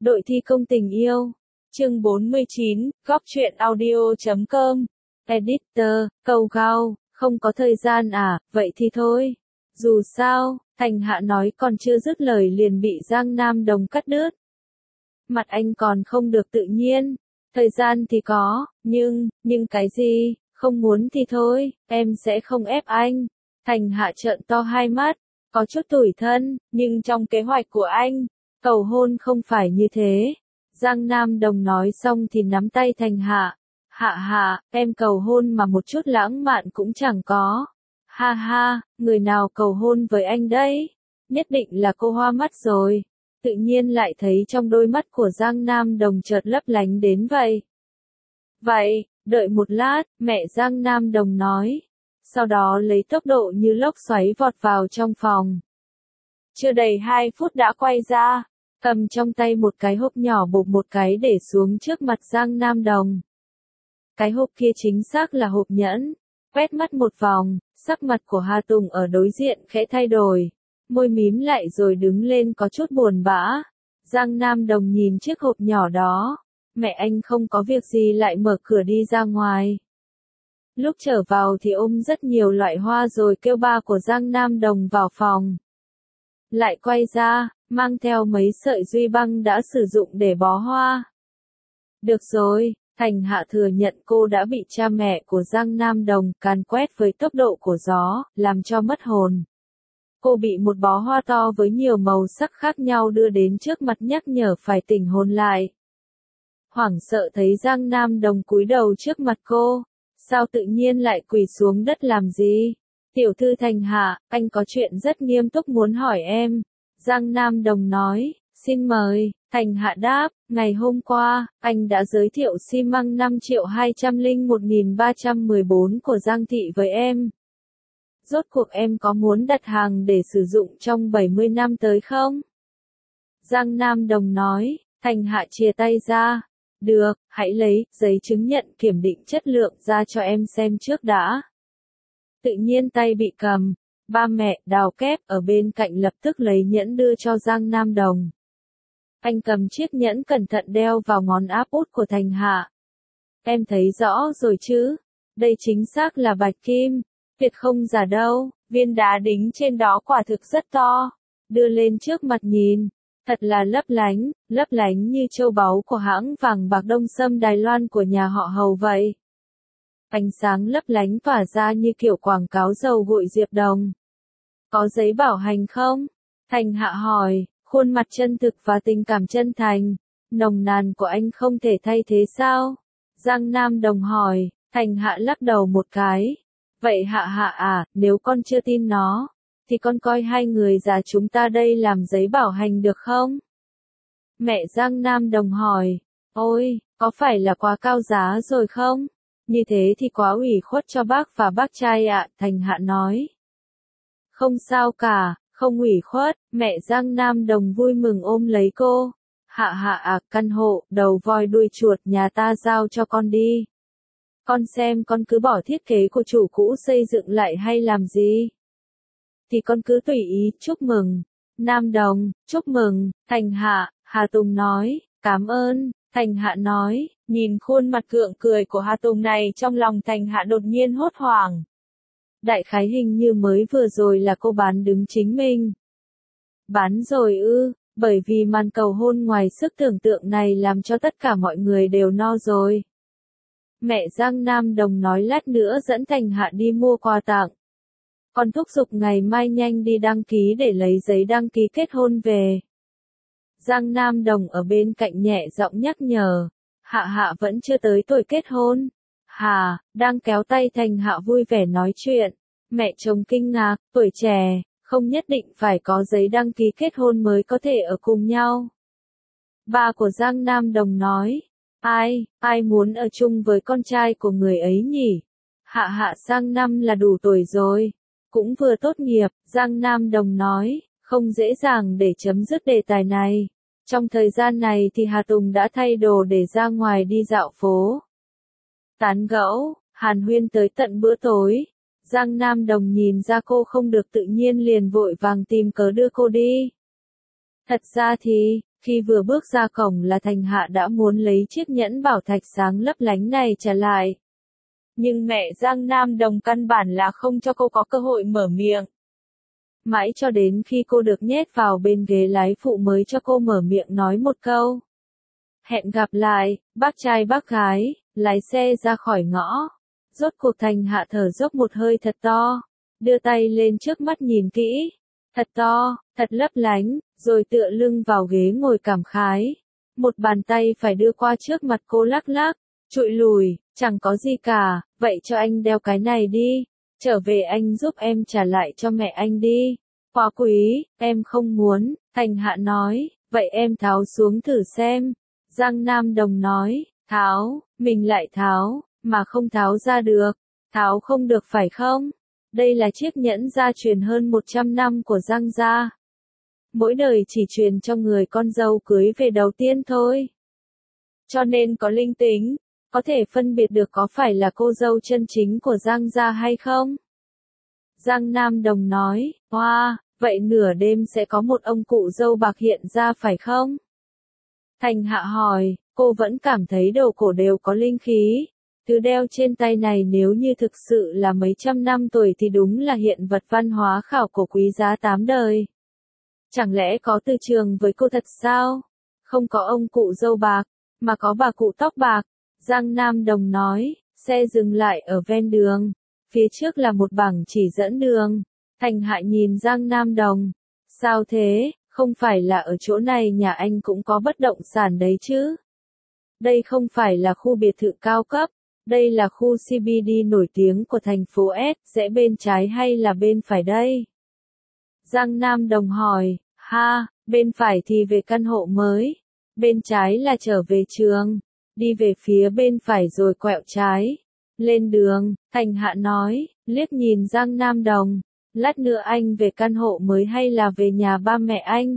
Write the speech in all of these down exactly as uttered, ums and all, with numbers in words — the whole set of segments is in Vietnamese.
Đội thi công tình yêu. Chương bốn mươi chín, góc truyện audio chấm com. Editor, câu gao, không có thời gian à, vậy thì thôi. Dù sao, Thành Hạ nói còn chưa dứt lời liền bị Giang Nam Đồng cắt đứt. Mặt anh còn không được tự nhiên. Thời gian thì có, nhưng, nhưng cái gì, không muốn thì thôi, em sẽ không ép anh. Thành Hạ trợn to hai mắt, có chút tủi thân, nhưng trong kế hoạch của anh, cầu hôn không phải như thế. Giang Nam Đồng nói xong thì nắm tay Thành Hạ. Hạ hạ, em cầu hôn mà một chút lãng mạn cũng chẳng có. Ha ha, người nào cầu hôn với anh đấy? Nhất định là cô hoa mắt rồi. Tự nhiên lại thấy trong đôi mắt của Giang Nam Đồng chợt lấp lánh đến vậy. Vậy, đợi một lát, mẹ Giang Nam Đồng nói. Sau đó lấy tốc độ như lốc xoáy vọt vào trong phòng. Chưa đầy hai phút đã quay ra, cầm trong tay một cái hộp nhỏ bột một cái để xuống trước mặt Giang Nam Đồng. Cái hộp kia chính xác là hộp nhẫn. Quét mắt một vòng, sắc mặt của Hà Tùng ở đối diện khẽ thay đổi. Môi mím lại rồi đứng lên có chút buồn bã. Giang Nam Đồng nhìn chiếc hộp nhỏ đó. Mẹ anh không có việc gì lại mở cửa đi ra ngoài. Lúc trở vào thì ôm rất nhiều loại hoa rồi kêu ba của Giang Nam Đồng vào phòng. Lại quay ra, mang theo mấy sợi duy băng đã sử dụng để bó hoa. Được rồi, Thành Hạ thừa nhận cô đã bị cha mẹ của Giang Nam Đồng càn quét với tốc độ của gió, làm cho mất hồn. Cô bị một bó hoa to với nhiều màu sắc khác nhau đưa đến trước mặt nhắc nhở phải tỉnh hồn lại. Hoảng sợ thấy Giang Nam Đồng cúi đầu trước mặt cô. Sao tự nhiên lại quỳ xuống đất làm gì? Tiểu thư Thành Hạ, anh có chuyện rất nghiêm túc muốn hỏi em. Giang Nam Đồng nói, xin mời. Thành Hạ đáp, ngày hôm qua, anh đã giới thiệu xi măng năm triệu hai trăm lẻ một nghìn ba trăm mười bốn của Giang Thị với em. Rốt cuộc em có muốn đặt hàng để sử dụng trong bảy mươi năm tới không? Giang Nam Đồng nói. Thành Hạ chìa tay ra. Được, hãy lấy giấy chứng nhận kiểm định chất lượng ra cho em xem trước đã. Tự nhiên tay bị cầm. Ba mẹ Đào Kép ở bên cạnh lập tức lấy nhẫn đưa cho Giang Nam Đồng. Anh cầm chiếc nhẫn cẩn thận đeo vào ngón áp út của Thành Hạ. Em thấy rõ rồi chứ? Đây chính xác là bạch kim. Tuyệt không giả đâu, viên đá đính trên đó quả thực rất to. Đưa lên trước mặt nhìn. Thật là lấp lánh, lấp lánh như châu báu của hãng vàng bạc Đông Sâm Đài Loan của nhà họ Hầu vậy. Ánh sáng lấp lánh tỏa ra như kiểu quảng cáo dầu gội Diệp Đồng. Có giấy bảo hành không? Thành Hạ hỏi, khuôn mặt chân thực và tình cảm chân thành. Nồng nàn của anh không thể thay thế sao? Giang Nam Đồng hỏi. Thành Hạ lắc đầu một cái. Vậy Hạ Hạ à, nếu con chưa tin nó, thì con coi hai người già chúng ta đây làm giấy bảo hành được không? Mẹ Giang Nam Đồng hỏi. Ôi, có phải là quá cao giá rồi không? Như thế thì quá ủy khuất cho bác và bác trai ạ, Thành Hạ nói. Không sao cả, không ủy khuất, mẹ Giang Nam Đồng vui mừng ôm lấy cô. Hạ Hạ à, căn hộ, đầu voi đuôi chuột nhà ta giao cho con đi. Con xem con cứ bỏ thiết kế của chủ cũ xây dựng lại hay làm gì? Thì con cứ tùy ý, chúc mừng. Nam Đồng, chúc mừng, Thành Hạ, Hà Tùng nói, cảm ơn, Thành Hạ nói, nhìn khuôn mặt gượng cười của Hà Tùng này trong lòng Thành Hạ đột nhiên hốt hoảng. Đại khái hình như mới vừa rồi là cô bán đứng chính mình. Bán rồi ư, bởi vì màn cầu hôn ngoài sức tưởng tượng này làm cho tất cả mọi người đều no rồi. Mẹ Giang Nam Đồng nói lát nữa dẫn Thành Hạ đi mua quà tặng. Con thúc giục ngày mai nhanh đi đăng ký để lấy giấy đăng ký kết hôn về. Giang Nam Đồng ở bên cạnh nhẹ giọng nhắc nhở. Hạ Hạ vẫn chưa tới tuổi kết hôn. Hà, đang kéo tay Thành Hạ vui vẻ nói chuyện. Mẹ chồng kinh ngạc, tuổi trẻ, không nhất định phải có giấy đăng ký kết hôn mới có thể ở cùng nhau. Ba của Giang Nam Đồng nói. Ai, ai muốn ở chung với con trai của người ấy nhỉ? Hạ Hạ sang năm là đủ tuổi rồi. Cũng vừa tốt nghiệp, Giang Nam Đồng nói, không dễ dàng để chấm dứt đề tài này. Trong thời gian này thì Hà Tùng đã thay đồ để ra ngoài đi dạo phố. Tán gẫu, hàn huyên tới tận bữa tối. Giang Nam Đồng nhìn ra cô không được tự nhiên liền vội vàng tìm cớ đưa cô đi. Thật ra thì, Khi vừa bước ra cổng là Thành Hạ đã muốn lấy chiếc nhẫn bảo thạch sáng lấp lánh này trả lại. Nhưng mẹ Giang Nam Đồng căn bản là không cho cô có cơ hội mở miệng. Mãi cho đến khi cô được nhét vào bên ghế lái phụ mới cho cô mở miệng nói một câu. Hẹn gặp lại, bác trai bác gái, lái xe ra khỏi ngõ. Rốt cuộc Thành Hạ thở dốc một hơi thật to, đưa tay lên trước mắt nhìn kỹ. Thật to, thật lấp lánh, rồi tựa lưng vào ghế ngồi cảm khái. Một bàn tay phải đưa qua trước mặt cô lắc lắc, trụi lùi, chẳng có gì cả, vậy cho anh đeo cái này đi. Trở về anh giúp em trả lại cho mẹ anh đi. Quá quý, em không muốn, Thành Hạ nói, vậy em tháo xuống thử xem. Giang Nam Đồng nói, tháo, mình lại tháo, mà không tháo ra được. Tháo không được phải không? Đây là chiếc nhẫn gia truyền hơn một trăm năm của Giang gia. Mỗi đời chỉ truyền cho người con dâu cưới về đầu tiên thôi. Cho nên có linh tính, có thể phân biệt được có phải là cô dâu chân chính của Giang gia hay không? Giang Nam Đồng nói, hoa, wow, vậy nửa đêm sẽ có một ông cụ dâu bạc hiện ra phải không? Thành Hạ hỏi, cô vẫn cảm thấy đồ cổ đều có linh khí. Thứ đeo trên tay này nếu như thực sự là mấy trăm năm tuổi thì đúng là hiện vật văn hóa khảo cổ quý giá tám đời. Chẳng lẽ có từ trường với cô thật sao? Không có ông cụ dâu bạc, mà có bà cụ tóc bạc. Giang Nam Đồng nói, xe dừng lại ở ven đường. Phía trước là một bảng chỉ dẫn đường. Thành Hạ nhìn Giang Nam Đồng. Sao thế, không phải là ở chỗ này nhà anh cũng có bất động sản đấy chứ? Đây không phải là khu biệt thự cao cấp. Đây là khu xê bê đê nổi tiếng của thành phố S, rẽ bên trái hay là bên phải đây? Giang Nam Đồng hỏi, ha, bên phải thì về căn hộ mới, bên trái là trở về trường, đi về phía bên phải rồi quẹo trái. Lên đường, Thành Hạ nói, liếc nhìn Giang Nam Đồng, lát nữa anh về căn hộ mới hay là về nhà ba mẹ anh?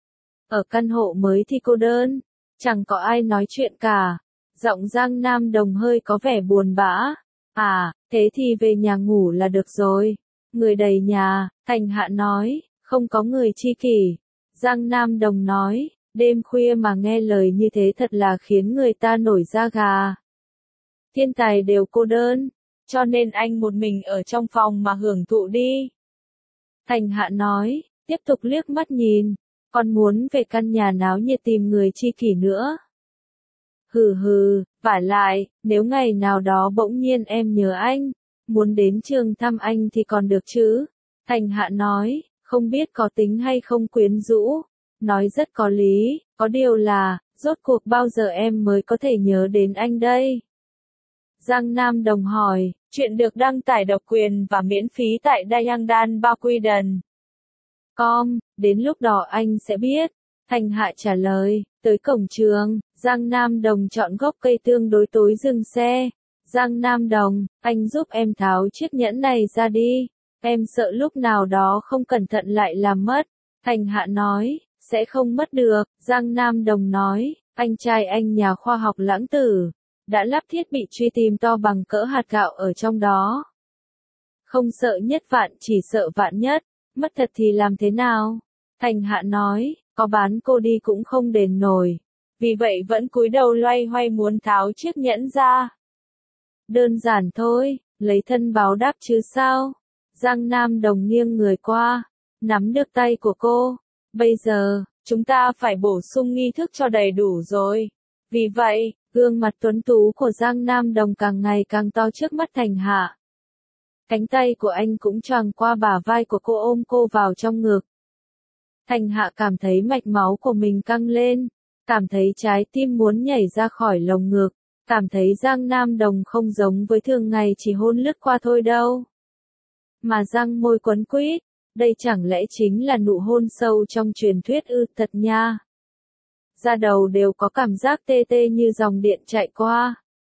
Ở căn hộ mới thì cô đơn, chẳng có ai nói chuyện cả. Giọng Giang Nam Đồng hơi có vẻ buồn bã. À, thế thì về nhà ngủ là được rồi. Người đầy nhà, Thành Hạ nói, không có người chi kỷ. Giang Nam Đồng nói, đêm khuya mà nghe lời như thế thật là khiến người ta nổi da gà. Thiên tài đều cô đơn, cho nên anh một mình ở trong phòng mà hưởng thụ đi. Thành Hạ nói, tiếp tục liếc mắt nhìn, còn muốn về căn nhà náo nhiệt tìm người chi kỷ nữa. Hừ hừ, vả lại, nếu ngày nào đó bỗng nhiên em nhớ anh, muốn đến trường thăm anh thì còn được chứ. Thành Hạ nói, không biết có tính hay không quyến rũ. Nói rất có lý, có điều là, rốt cuộc bao giờ em mới có thể nhớ đến anh đây? Giang Nam Đồng hỏi, chuyện được đăng tải độc quyền và miễn phí tại Dayangdan Bakuidan. Com, đến lúc đó anh sẽ biết. Thành Hạ trả lời, tới cổng trường, Giang Nam Đồng chọn gốc cây tương đối tối dừng xe. Giang Nam Đồng, anh giúp em tháo chiếc nhẫn này ra đi. Em sợ lúc nào đó không cẩn thận lại làm mất. Thành Hạ nói, sẽ không mất được. Giang Nam Đồng nói, anh trai anh nhà khoa học Lãng Tử, đã lắp thiết bị truy tìm to bằng cỡ hạt gạo ở trong đó. Không sợ nhất vạn chỉ sợ vạn nhất, mất thật thì làm thế nào? Thành Hạ nói, có bán cô đi cũng không đền nổi. Vì vậy vẫn cúi đầu loay hoay muốn tháo chiếc nhẫn ra. Đơn giản thôi, lấy thân báo đáp chứ sao? Giang Nam Đồng nghiêng người qua, nắm được tay của cô. Bây giờ, chúng ta phải bổ sung nghi thức cho đầy đủ rồi. Vì vậy, gương mặt tuấn tú của Giang Nam Đồng càng ngày càng to trước mắt Thành Hạ. Cánh tay của anh cũng choàng qua bả vai của cô ôm cô vào trong ngực. Thành Hạ cảm thấy mạch máu của mình căng lên, cảm thấy trái tim muốn nhảy ra khỏi lồng ngực, cảm thấy Giang Nam Đồng không giống với thường ngày chỉ hôn lướt qua thôi đâu. Mà răng môi quấn quýt, đây chẳng lẽ chính là nụ hôn sâu trong truyền thuyết ư? Thật nha. Da đầu đều có cảm giác tê tê như dòng điện chạy qua.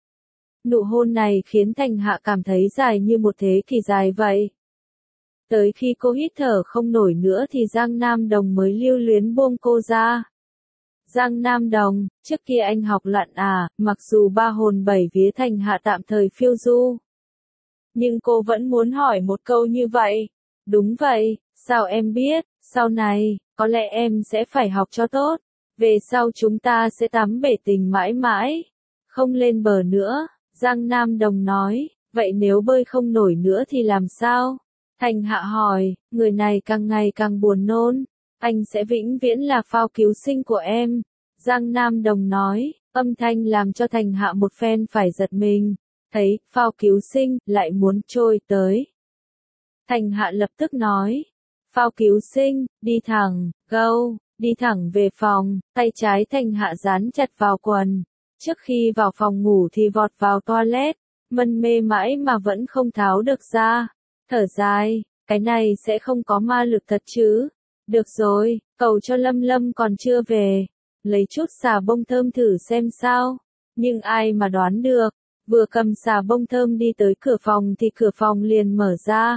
Nụ hôn này khiến Thành Hạ cảm thấy dài như một thế kỷ dài vậy. Tới khi cô hít thở không nổi nữa thì Giang Nam Đồng mới lưu luyến buông cô ra. Giang Nam Đồng, trước kia anh học lặn à, mặc dù ba hồn bảy vía Thành Hạ tạm thời phiêu du. Nhưng cô vẫn muốn hỏi một câu như vậy. Đúng vậy, sao em biết, sau này, có lẽ em sẽ phải học cho tốt. Về sau chúng ta sẽ tắm bể tình mãi mãi, không lên bờ nữa. Giang Nam Đồng nói, vậy nếu bơi không nổi nữa thì làm sao? Thành Hạ hỏi, người này càng ngày càng buồn nôn, anh sẽ vĩnh viễn là phao cứu sinh của em. Giang Nam Đồng nói, âm thanh làm cho Thành Hạ một phen phải giật mình, thấy, phao cứu sinh, lại muốn trôi tới. Thành Hạ lập tức nói, phao cứu sinh, đi thẳng, go, đi thẳng về phòng, tay trái Thành Hạ dán chặt vào quần. Trước khi vào phòng ngủ thì vọt vào toilet, mân mê mãi mà vẫn không tháo được ra. Thở dài, cái này sẽ không có ma lực thật chứ. Được rồi, cầu cho Lâm Lâm còn chưa về. Lấy chút xà bông thơm thử xem sao. Nhưng ai mà đoán được, vừa cầm xà bông thơm đi tới cửa phòng thì cửa phòng liền mở ra.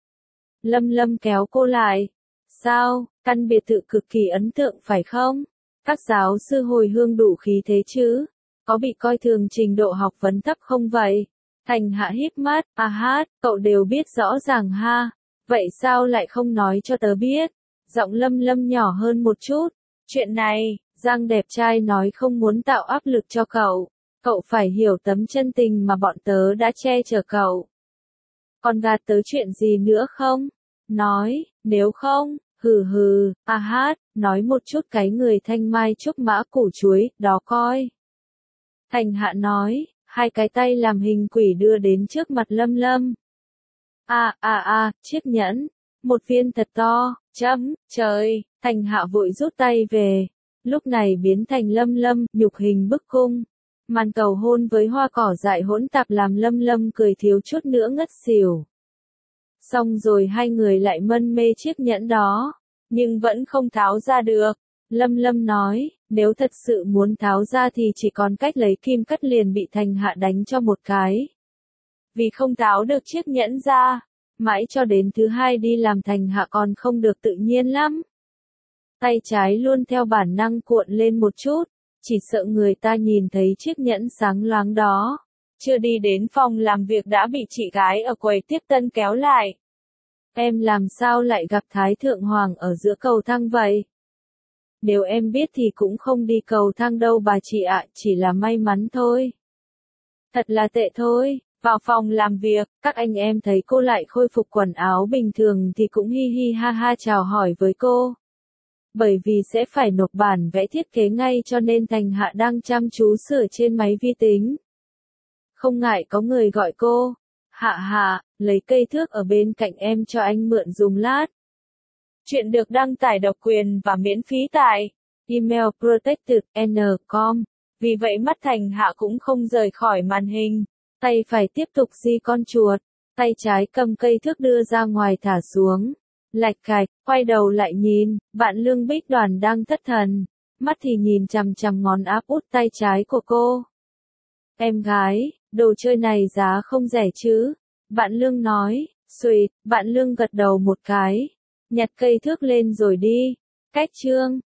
Lâm Lâm kéo cô lại. Sao, căn biệt thự cực kỳ ấn tượng phải không? Các giáo sư hồi hương đủ khí thế chứ? Có bị coi thường trình độ học vấn thấp không vậy? Thành Hạ híp mắt, à hát, cậu đều biết rõ ràng ha. Vậy sao lại không nói cho tớ biết? Giọng Lâm Lâm nhỏ hơn một chút. Chuyện này, Giang đẹp trai nói không muốn tạo áp lực cho cậu. Cậu phải hiểu tấm chân tình mà bọn tớ đã che chở cậu. Còn gạt tớ chuyện gì nữa không? Nói, nếu không, hừ hừ, à hát, nói một chút cái người thanh mai trúc mã củ chuối, đó coi. Thành Hạ nói, hai cái tay làm hình quỷ đưa đến trước mặt Lâm Lâm. À à à, chiếc nhẫn, một viên thật to, chấm, trời, Thành Hạ vội rút tay về, lúc này biến thành Lâm Lâm, nhục hình bức cung. Màn cầu hôn với hoa cỏ dại hỗn tạp làm Lâm Lâm cười thiếu chút nữa ngất xỉu. Xong rồi hai người lại mân mê chiếc nhẫn đó, nhưng vẫn không tháo ra được. Lâm Lâm nói, nếu thật sự muốn tháo ra thì chỉ còn cách lấy kim cắt liền bị Thành Hạ đánh cho một cái. Vì không tháo được chiếc nhẫn ra, mãi cho đến thứ hai đi làm Thành Hạ còn không được tự nhiên lắm. Tay trái luôn theo bản năng cuộn lên một chút, chỉ sợ người ta nhìn thấy chiếc nhẫn sáng loáng đó. Chưa đi đến phòng làm việc đã bị chị gái ở quầy tiếp tân kéo lại. Em làm sao lại gặp Thái Thượng Hoàng ở giữa cầu thang vậy? Nếu em biết thì cũng không đi cầu thang đâu bà chị ạ, chỉ là may mắn thôi. Thật là tệ thôi, vào phòng làm việc, các anh em thấy cô lại khôi phục quần áo bình thường thì cũng hi hi ha ha chào hỏi với cô. Bởi vì sẽ phải nộp bản vẽ thiết kế ngay cho nên Thành Hạ đang chăm chú sửa trên máy vi tính. Không ngại có người gọi cô. Hạ Hạ, lấy cây thước ở bên cạnh em cho anh mượn dùng lát. Chuyện được đăng tải độc quyền và miễn phí tại email protected n chấm com. Vì vậy mắt Thành Hạ cũng không rời khỏi màn hình. Tay phải tiếp tục di con chuột. Tay trái cầm cây thước đưa ra ngoài thả xuống. Lạch cạch, quay đầu lại nhìn, bạn Lương Bích Đoàn đang thất thần. Mắt thì nhìn chằm chằm ngón áp út tay trái của cô. Em gái, đồ chơi này giá không rẻ chứ? Bạn Lương nói, xuỵt, bạn Lương gật đầu một cái. Nhặt cây thước lên rồi đi. Cách chương.